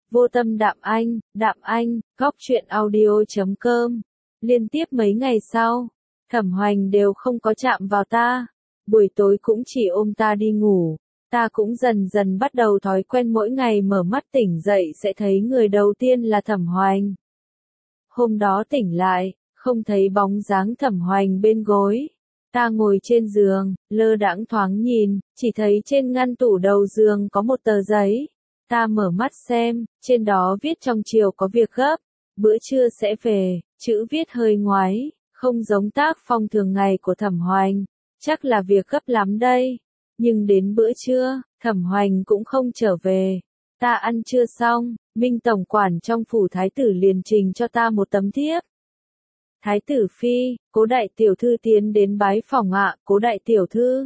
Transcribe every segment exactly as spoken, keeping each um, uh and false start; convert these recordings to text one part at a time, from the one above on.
Vô tâm Đạm Anh, Đạm Anh, góc truyện audio chấm com. Liên tiếp mấy ngày sau, Thẩm Hoành đều không có chạm vào ta. Buổi tối cũng chỉ ôm ta đi ngủ. Ta cũng dần dần bắt đầu thói quen mỗi ngày mở mắt tỉnh dậy sẽ thấy người đầu tiên là Thẩm Hoành. Hôm đó tỉnh lại, không thấy bóng dáng Thẩm Hoành bên gối. Ta ngồi trên giường, lơ đãng thoáng nhìn, chỉ thấy trên ngăn tủ đầu giường có một tờ giấy. Ta mở mắt xem, trên đó viết trong chiều có việc gấp, bữa trưa sẽ về, chữ viết hơi ngoáy, không giống tác phong thường ngày của Thẩm Hoành, chắc là việc gấp lắm đây. Nhưng đến bữa trưa, Thẩm Hoành cũng không trở về. Ta ăn trưa xong, Minh tổng quản trong phủ thái tử liền trình cho ta một tấm thiếp. Thái tử phi, Cố đại tiểu thư tiến đến bái phỏng ạ, Cố đại tiểu thư.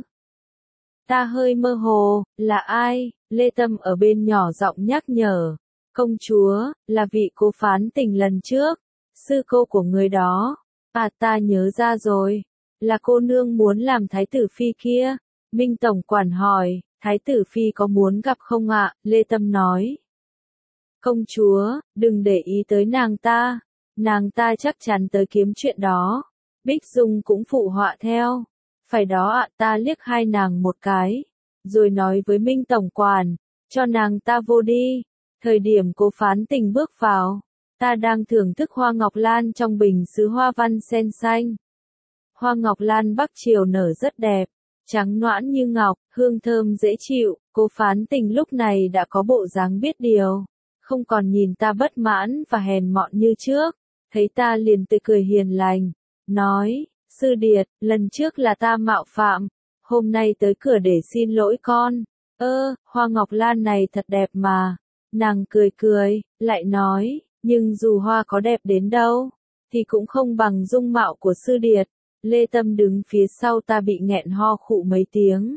Ta hơi mơ hồ, là ai? Lê Tâm ở bên nhỏ giọng nhắc nhở. Công chúa, là vị cô phán tình lần trước, sư cô của người đó. À, ta nhớ ra rồi, là cô nương muốn làm thái tử phi kia. Minh tổng quản hỏi, thái tử phi có muốn gặp không ạ? Lê Tâm nói. Công chúa, đừng để ý tới nàng ta, nàng ta chắc chắn tới kiếm chuyện đó. Bích Dung cũng phụ họa theo. Phải đó ạ, ta liếc hai nàng một cái, rồi nói với Minh tổng quản, cho nàng ta vô đi. Thời điểm cô phán tình bước vào, ta đang thưởng thức hoa ngọc lan trong bình sứ hoa văn sen xanh. Hoa ngọc lan Bắc Triều nở rất đẹp, trắng noãn như ngọc, hương thơm dễ chịu. Cô phán tình lúc này đã có bộ dáng biết điều, không còn nhìn ta bất mãn và hèn mọn như trước, thấy ta liền tươi cười hiền lành, nói, sư điệt, lần trước là ta mạo phạm, hôm nay tới cửa để xin lỗi con. Ơ, hoa ngọc lan này thật đẹp mà. Nàng cười cười, lại nói, nhưng dù hoa có đẹp đến đâu, thì cũng không bằng dung mạo của sư điệt. Lê Tâm đứng phía sau ta bị nghẹn ho khụ mấy tiếng.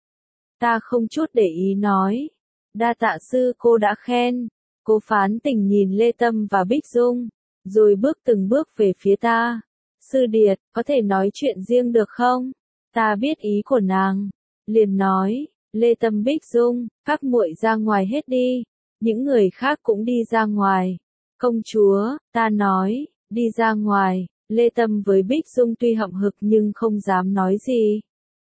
Ta không chút để ý nói, đa tạ sư cô đã khen. Cô phán tình nhìn Lê Tâm và Bích Dung, rồi bước từng bước về phía ta. Sư điệt, có thể nói chuyện riêng được không? Ta biết ý của nàng, liền nói, Lê Tâm Bích Dung, các muội ra ngoài hết đi. Những người khác cũng đi ra ngoài. Công chúa, ta nói, đi ra ngoài. Lê Tâm với Bích Dung tuy hậm hực nhưng không dám nói gì.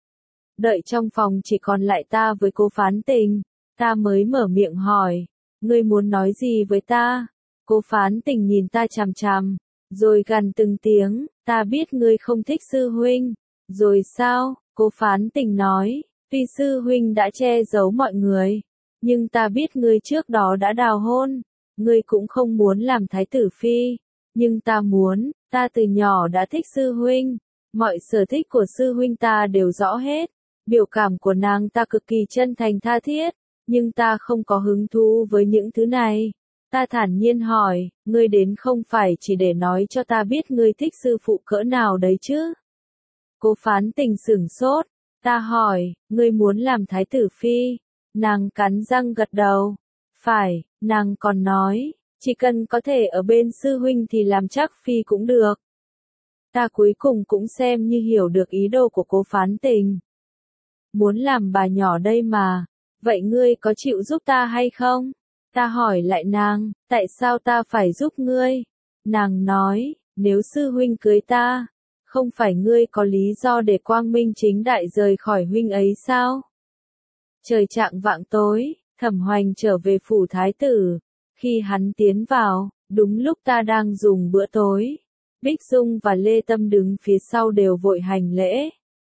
Đợi trong phòng chỉ còn lại ta với cô phán tình, ta mới mở miệng hỏi, ngươi muốn nói gì với ta? Cô phán tình nhìn ta chằm chằm, rồi gằn từng tiếng, ta biết ngươi không thích sư huynh. Rồi sao? Cô phán tình nói, tuy sư huynh đã che giấu mọi người, nhưng ta biết ngươi trước đó đã đào hôn, ngươi cũng không muốn làm thái tử phi, nhưng ta muốn, ta từ nhỏ đã thích sư huynh, mọi sở thích của sư huynh ta đều rõ hết, biểu cảm của nàng ta cực kỳ chân thành tha thiết, nhưng ta không có hứng thú với những thứ này. Ta thản nhiên hỏi, ngươi đến không phải chỉ để nói cho ta biết ngươi thích sư phụ cỡ nào đấy chứ? Cô phán tình sửng sốt, ta hỏi, ngươi muốn làm thái tử phi? Nàng cắn răng gật đầu. Phải, nàng còn nói, chỉ cần có thể ở bên sư huynh thì làm chắc phi cũng được. Ta cuối cùng cũng xem như hiểu được ý đồ của cô phán tình. Muốn làm bà nhỏ đây mà, vậy ngươi có chịu giúp ta hay không? Ta hỏi lại nàng, tại sao ta phải giúp ngươi? Nàng nói, nếu sư huynh cưới ta, không phải ngươi có lý do để quang minh chính đại rời khỏi huynh ấy sao? Trời chạng vạng tối, Thẩm Hoành trở về phủ thái tử. Khi hắn tiến vào, đúng lúc ta đang dùng bữa tối. Bích Dung và Lê Tâm đứng phía sau đều vội hành lễ.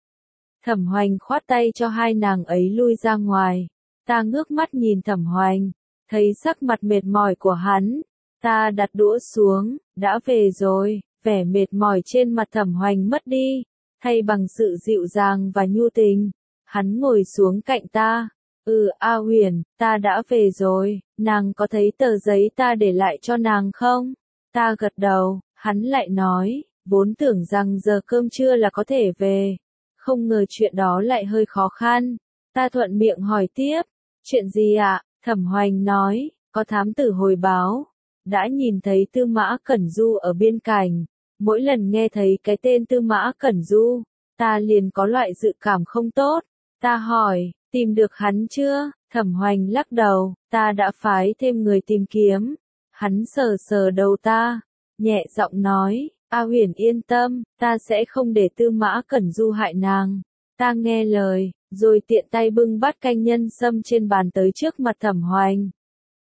Thẩm Hoành khoát tay cho hai nàng ấy lui ra ngoài. Ta ngước mắt nhìn Thẩm Hoành, thấy sắc mặt mệt mỏi của hắn. Ta đặt đũa xuống, đã về rồi, vẻ mệt mỏi trên mặt Thẩm Hoành mất đi, thay bằng sự dịu dàng và nhu tình. Hắn ngồi xuống cạnh ta. Ừ, A Huyền, ta đã về rồi, nàng có thấy tờ giấy ta để lại cho nàng không? Ta gật đầu, hắn lại nói, vốn tưởng rằng giờ cơm trưa là có thể về, không ngờ chuyện đó lại hơi khó khăn. Ta thuận miệng hỏi tiếp, chuyện gì ạ? Thẩm Hoành nói, có thám tử hồi báo, đã nhìn thấy Tư Mã Cẩn Du ở biên cảnh. Mỗi lần nghe thấy cái tên Tư Mã Cẩn Du, ta liền có loại dự cảm không tốt. Ta hỏi, tìm được hắn chưa? Thẩm Hoành lắc đầu, ta đã phái thêm người tìm kiếm. Hắn sờ sờ đầu ta, nhẹ giọng nói, A Huyền yên tâm, ta sẽ không để Tư Mã Cẩn Du hại nàng. Ta nghe lời, rồi tiện tay bưng bát canh nhân sâm trên bàn tới trước mặt Thẩm Hoành.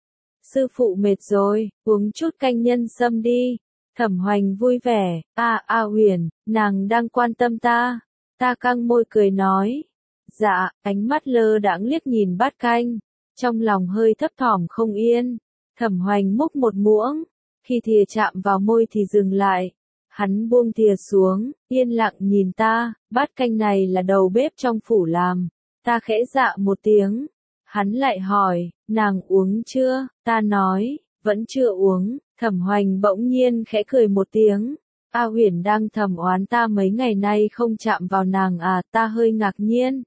Sư phụ mệt rồi, uống chút canh nhân sâm đi. Thẩm Hoành vui vẻ, a A Huyền, nàng đang quan tâm ta. Ta căng môi cười nói, dạ, ánh mắt lơ đãng liếc nhìn bát canh, trong lòng hơi thấp thỏm không yên. Thẩm Hoành múc một muỗng, khi thìa chạm vào môi thì dừng lại. Hắn buông thìa xuống, yên lặng nhìn ta, bát canh này là đầu bếp trong phủ làm. Ta khẽ dạ một tiếng. Hắn lại hỏi, nàng uống chưa? Ta nói, vẫn chưa uống. Thẩm Hoành bỗng nhiên khẽ cười một tiếng. A Huyền đang thầm oán ta mấy ngày nay không chạm vào nàng à, ta hơi ngạc nhiên.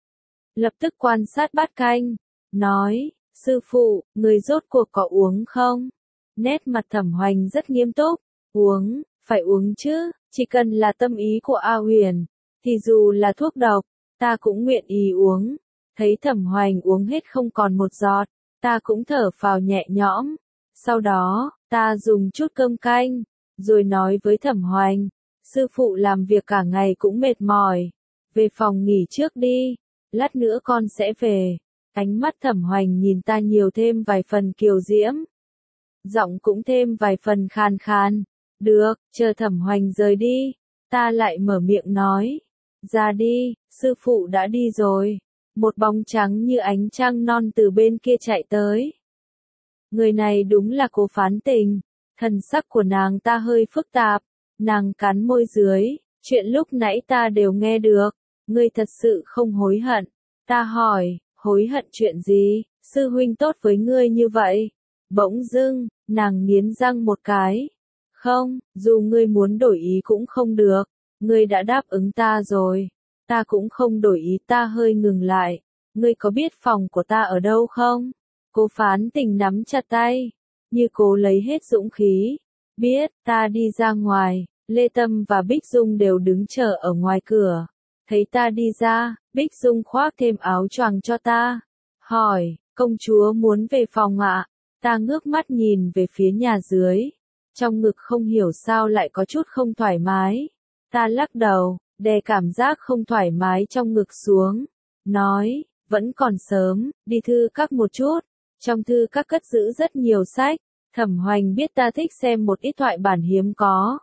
Lập tức quan sát bát canh, nói, sư phụ, người rốt cuộc có uống không? Nét mặt Thẩm Hoành rất nghiêm túc, uống, phải uống chứ, chỉ cần là tâm ý của A Huyền, thì dù là thuốc độc, ta cũng nguyện ý uống. Thấy Thẩm Hoành uống hết không còn một giọt, ta cũng thở phào nhẹ nhõm. Sau đó, ta dùng chút cơm canh, rồi nói với Thẩm Hoành, sư phụ làm việc cả ngày cũng mệt mỏi, về phòng nghỉ trước đi, lát nữa con sẽ về. Ánh mắt Thẩm Hoành nhìn ta nhiều thêm vài phần kiều diễm, giọng cũng thêm vài phần khàn khàn. Được, chờ Thẩm Hoành rời đi, ta lại mở miệng nói, ra đi, sư phụ đã đi rồi. Một bóng trắng như ánh trăng non từ bên kia chạy tới. Người này đúng là Cố Phán Tình. Thần sắc của nàng ta hơi phức tạp, nàng cắn môi dưới, chuyện lúc nãy ta đều nghe được, ngươi thật sự không hối hận. Ta hỏi, hối hận chuyện gì, sư huynh tốt với ngươi như vậy. Bỗng dưng, nàng nghiến răng một cái. Không, dù ngươi muốn đổi ý cũng không được, ngươi đã đáp ứng ta rồi. Ta cũng không đổi ý, ta hơi ngừng lại. Ngươi có biết phòng của ta ở đâu không? Cố Phán Tình nắm chặt tay, như cố lấy hết dũng khí. Biết, ta đi ra ngoài, Lê Tâm và Bích Dung đều đứng chờ ở ngoài cửa. Thấy ta đi ra, Bích Dung khoác thêm áo choàng cho ta. Hỏi, công chúa muốn về phòng ạ? Ta ngước mắt nhìn về phía nhà dưới. Trong ngực không hiểu sao lại có chút không thoải mái. Ta lắc đầu, đè cảm giác không thoải mái trong ngực xuống. Nói, vẫn còn sớm, đi thư các một chút. Trong thư các cất giữ rất nhiều sách. Thẩm Hoành biết ta thích xem một ít thoại bản hiếm có,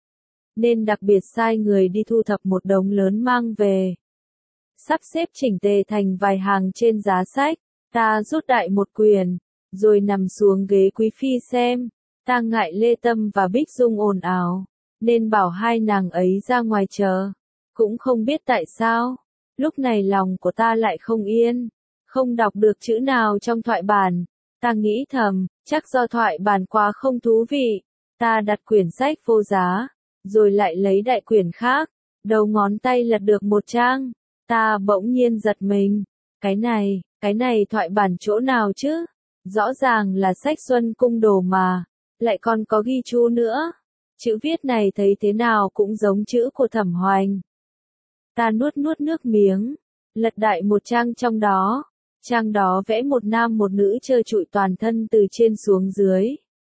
nên đặc biệt sai người đi thu thập một đống lớn mang về. Sắp xếp chỉnh tề thành vài hàng trên giá sách. Ta rút đại một quyển, rồi nằm xuống ghế quý phi xem. Ta ngại Lê Tâm và Bích Dung ồn ào, nên bảo hai nàng ấy ra ngoài chờ. Cũng không biết tại sao, lúc này lòng của ta lại không yên, không đọc được chữ nào trong thoại bản. Ta nghĩ thầm, chắc do thoại bản quá không thú vị. Ta đặt quyển sách vô giá, rồi lại lấy đại quyển khác, đầu ngón tay lật được một trang. Ta bỗng nhiên giật mình. Cái này, cái này thoại bản chỗ nào chứ? Rõ ràng là sách Xuân Cung Đồ mà, lại còn có ghi chú nữa. Chữ viết này thấy thế nào cũng giống chữ của Thẩm Hoành. Ta nuốt nuốt nước miếng, lật đại một trang trong đó. Trang đó vẽ một nam một nữ trơ trụi toàn thân từ trên xuống dưới.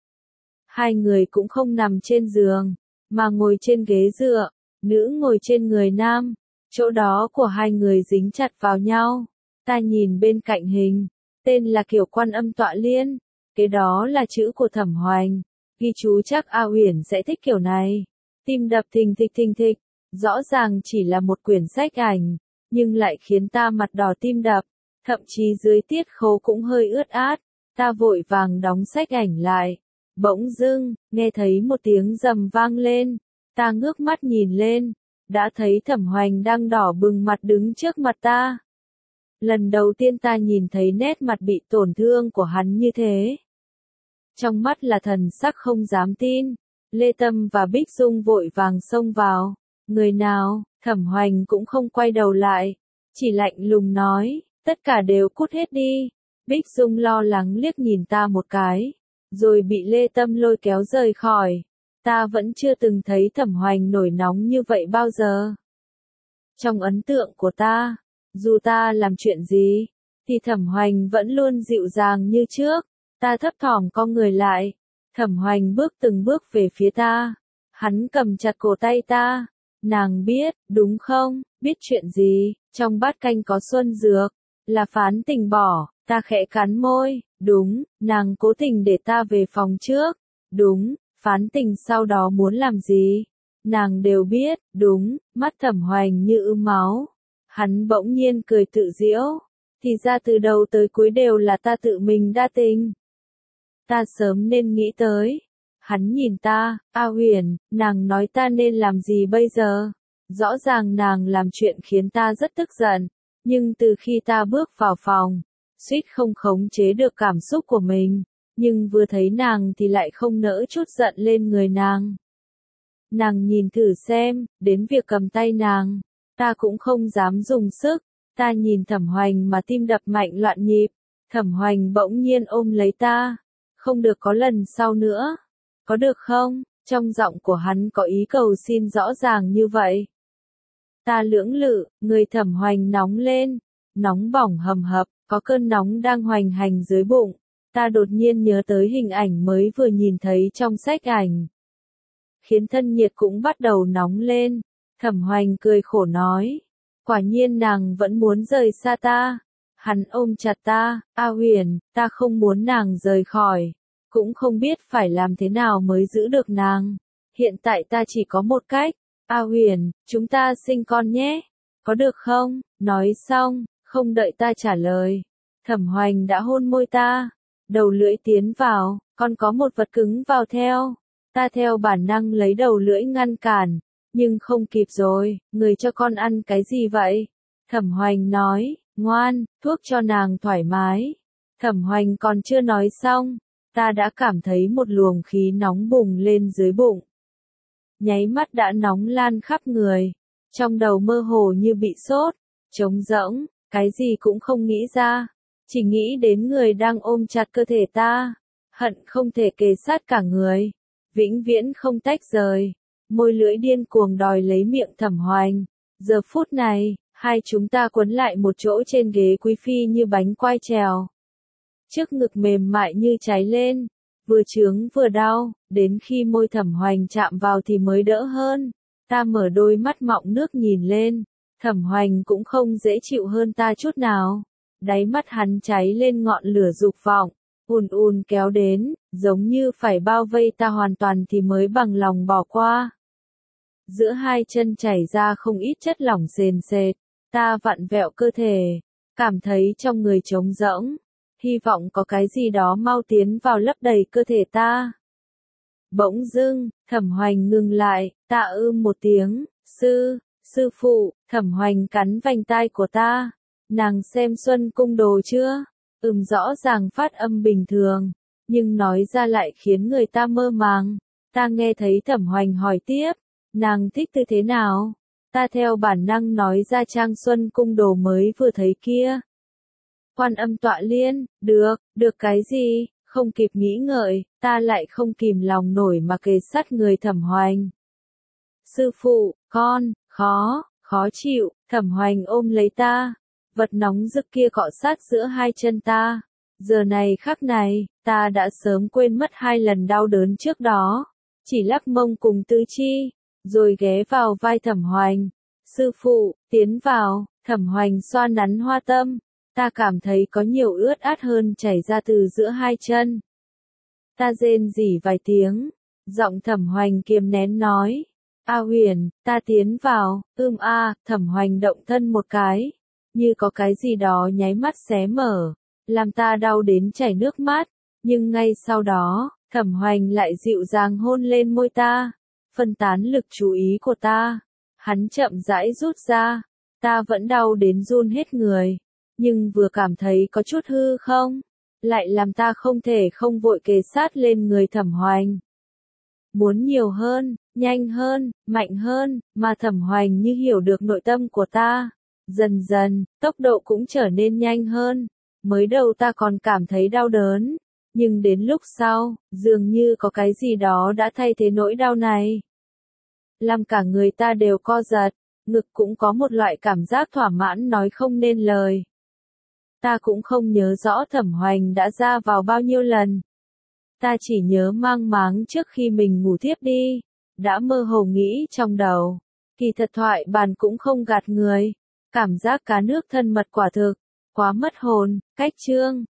Hai người cũng không nằm trên giường, mà ngồi trên ghế dựa, nữ ngồi trên người nam, chỗ đó của hai người dính chặt vào nhau. Ta nhìn bên cạnh hình, tên là kiểu Quan Âm Tọa Liên, cái đó là chữ của Thẩm Hoành, ghi chú chắc A Huyền sẽ thích kiểu này. Tim đập thình thịch thình thịch, rõ ràng chỉ là một quyển sách ảnh, nhưng lại khiến ta mặt đỏ tim đập. Thậm chí dưới tiết khấu cũng hơi ướt át. Ta vội vàng đóng sách ảnh lại. Bỗng dưng, nghe thấy một tiếng rầm vang lên. Ta ngước mắt nhìn lên, đã thấy Thẩm Hoành đang đỏ bừng mặt đứng trước mặt ta. Lần đầu tiên ta nhìn thấy nét mặt bị tổn thương của hắn như thế. Trong mắt là thần sắc không dám tin. Lê Tâm và Bích Dung vội vàng xông vào. Người nào? Thẩm Hoành cũng không quay đầu lại, chỉ lạnh lùng nói, tất cả đều cút hết đi. Bích Dung lo lắng liếc nhìn ta một cái, rồi bị Lê Tâm lôi kéo rời khỏi. Ta vẫn chưa từng thấy Thẩm Hoành nổi nóng như vậy bao giờ. Trong ấn tượng của ta, dù ta làm chuyện gì, thì Thẩm Hoành vẫn luôn dịu dàng như trước. Ta thấp thỏm cong người lại. Thẩm Hoành bước từng bước về phía ta. Hắn cầm chặt cổ tay ta. Nàng biết, đúng không? Biết chuyện gì? Trong bát canh có xuân dược. Là Phán Tình bỏ. Ta khẽ cắn môi. Đúng, nàng cố tình để ta về phòng trước. Đúng, Phán Tình sau đó muốn làm gì? Nàng đều biết. Đúng, mắt Thẩm Hoành như ươm máu. Hắn bỗng nhiên cười tự giễu. Thì ra từ đầu tới cuối đều là ta tự mình đa tình. Ta sớm nên nghĩ tới. Hắn nhìn ta, A Huyền, nàng nói ta nên làm gì bây giờ? Rõ ràng nàng làm chuyện khiến ta rất tức giận. Nhưng từ khi ta bước vào phòng, suýt không khống chế được cảm xúc của mình. Nhưng vừa thấy nàng thì lại không nỡ chút giận lên người nàng. Nàng nhìn thử xem, đến việc cầm tay nàng, ta cũng không dám dùng sức. Ta nhìn Thẩm Hoành mà tim đập mạnh loạn nhịp. Thẩm Hoành bỗng nhiên ôm lấy ta. Không được có lần sau nữa. Có được không? Trong giọng của hắn có ý cầu xin rõ ràng như vậy. Ta lưỡng lự, người Thẩm Hoành nóng lên. Nóng bỏng hầm hập, có cơn nóng đang hoành hành dưới bụng. Ta đột nhiên nhớ tới hình ảnh mới vừa nhìn thấy trong sách ảnh. Khiến thân nhiệt cũng bắt đầu nóng lên. Thẩm Hoành cười khổ nói. Quả nhiên nàng vẫn muốn rời xa ta. Hắn ôm chặt ta, A Huyền, ta không muốn nàng rời khỏi. Cũng không biết phải làm thế nào mới giữ được nàng. Hiện tại ta chỉ có một cách. A Huyền, chúng ta sinh con nhé. Có được không? Nói xong, không đợi ta trả lời. Thẩm Hoành đã hôn môi ta. Đầu lưỡi tiến vào, còn có một vật cứng vào theo. Ta theo bản năng lấy đầu lưỡi ngăn cản. Nhưng không kịp rồi, người cho con ăn cái gì vậy? Thẩm Hoành nói, ngoan, thuốc cho nàng thoải mái. Thẩm Hoành còn chưa nói xong, ta đã cảm thấy một luồng khí nóng bùng lên dưới bụng. Nháy mắt đã nóng lan khắp người, trong đầu mơ hồ như bị sốt, trống rỗng, cái gì cũng không nghĩ ra, chỉ nghĩ đến người đang ôm chặt cơ thể ta, hận không thể kề sát cả người, vĩnh viễn không tách rời. Môi lưỡi điên cuồng đòi lấy miệng Thẩm Hoành. Giờ phút này, hai chúng ta quấn lại một chỗ trên ghế quý phi như bánh quai trèo. Trước ngực mềm mại như cháy lên, vừa chướng vừa đau, đến khi môi Thẩm Hoành chạm vào thì mới đỡ hơn. Ta mở đôi mắt mọng nước nhìn lên, Thẩm Hoành cũng không dễ chịu hơn ta chút nào. Đáy mắt hắn cháy lên ngọn lửa dục vọng, ùn ùn kéo đến, giống như phải bao vây ta hoàn toàn thì mới bằng lòng bỏ qua. Giữa hai chân chảy ra không ít chất lỏng sền sệt, ta vặn vẹo cơ thể, cảm thấy trong người trống rỗng, hy vọng có cái gì đó mau tiến vào lấp đầy cơ thể ta. Bỗng dưng, Thẩm Hoành ngừng lại, ta ưm một tiếng, sư, sư phụ, Thẩm Hoành cắn vành tai của ta, nàng xem Xuân Cung Đồ chưa? Ừm rõ ràng phát âm bình thường, nhưng nói ra lại khiến người ta mơ màng. Ta nghe thấy Thẩm Hoành hỏi tiếp. Nàng thích tư thế nào? Ta theo bản năng nói ra trang Xuân Cung Đồ mới vừa thấy kia. Quan Âm Tọa Liên, được, được cái gì? Không kịp nghĩ ngợi, ta lại không kìm lòng nổi mà kề sát người Thẩm Hoành. Sư phụ, con, khó, khó chịu, Thẩm Hoành ôm lấy ta. Vật nóng rực kia cọ sát giữa hai chân ta. Giờ này khắc này, ta đã sớm quên mất hai lần đau đớn trước đó. Chỉ lắc mông cùng tứ chi. Rồi ghé vào vai Thẩm Hoành. Sư phụ, tiến vào, Thẩm Hoành xoa nắn hoa tâm. Ta cảm thấy có nhiều ướt át hơn chảy ra từ giữa hai chân. Ta rên rỉ vài tiếng. Giọng Thẩm Hoành kiềm nén nói. A Huyền, ta tiến vào, ưm a, Thẩm Hoành động thân một cái. Như có cái gì đó nháy mắt xé mở. Làm ta đau đến chảy nước mắt. Nhưng ngay sau đó, Thẩm Hoành lại dịu dàng hôn lên môi ta. Phân tán lực chú ý của ta. Hắn chậm rãi rút ra. Ta vẫn đau đến run hết người. Nhưng vừa cảm thấy có chút hư không, lại làm ta không thể không vội kề sát lên người Thẩm Hoành. Muốn nhiều hơn, nhanh hơn, mạnh hơn, mà Thẩm Hoành như hiểu được nội tâm của ta. Dần dần, tốc độ cũng trở nên nhanh hơn. Mới đầu ta còn cảm thấy đau đớn. Nhưng đến lúc sau, dường như có cái gì đó đã thay thế nỗi đau này. Làm cả người ta đều co giật, ngực cũng có một loại cảm giác thỏa mãn nói không nên lời. Ta cũng không nhớ rõ Thẩm Hoành đã ra vào bao nhiêu lần. Ta chỉ nhớ mang máng trước khi mình ngủ thiếp đi, đã mơ hồ nghĩ trong đầu. Kỳ thật thoại bàn cũng không gạt người. Cảm giác cá nước thân mật quả thực, quá mất hồn, cách chương.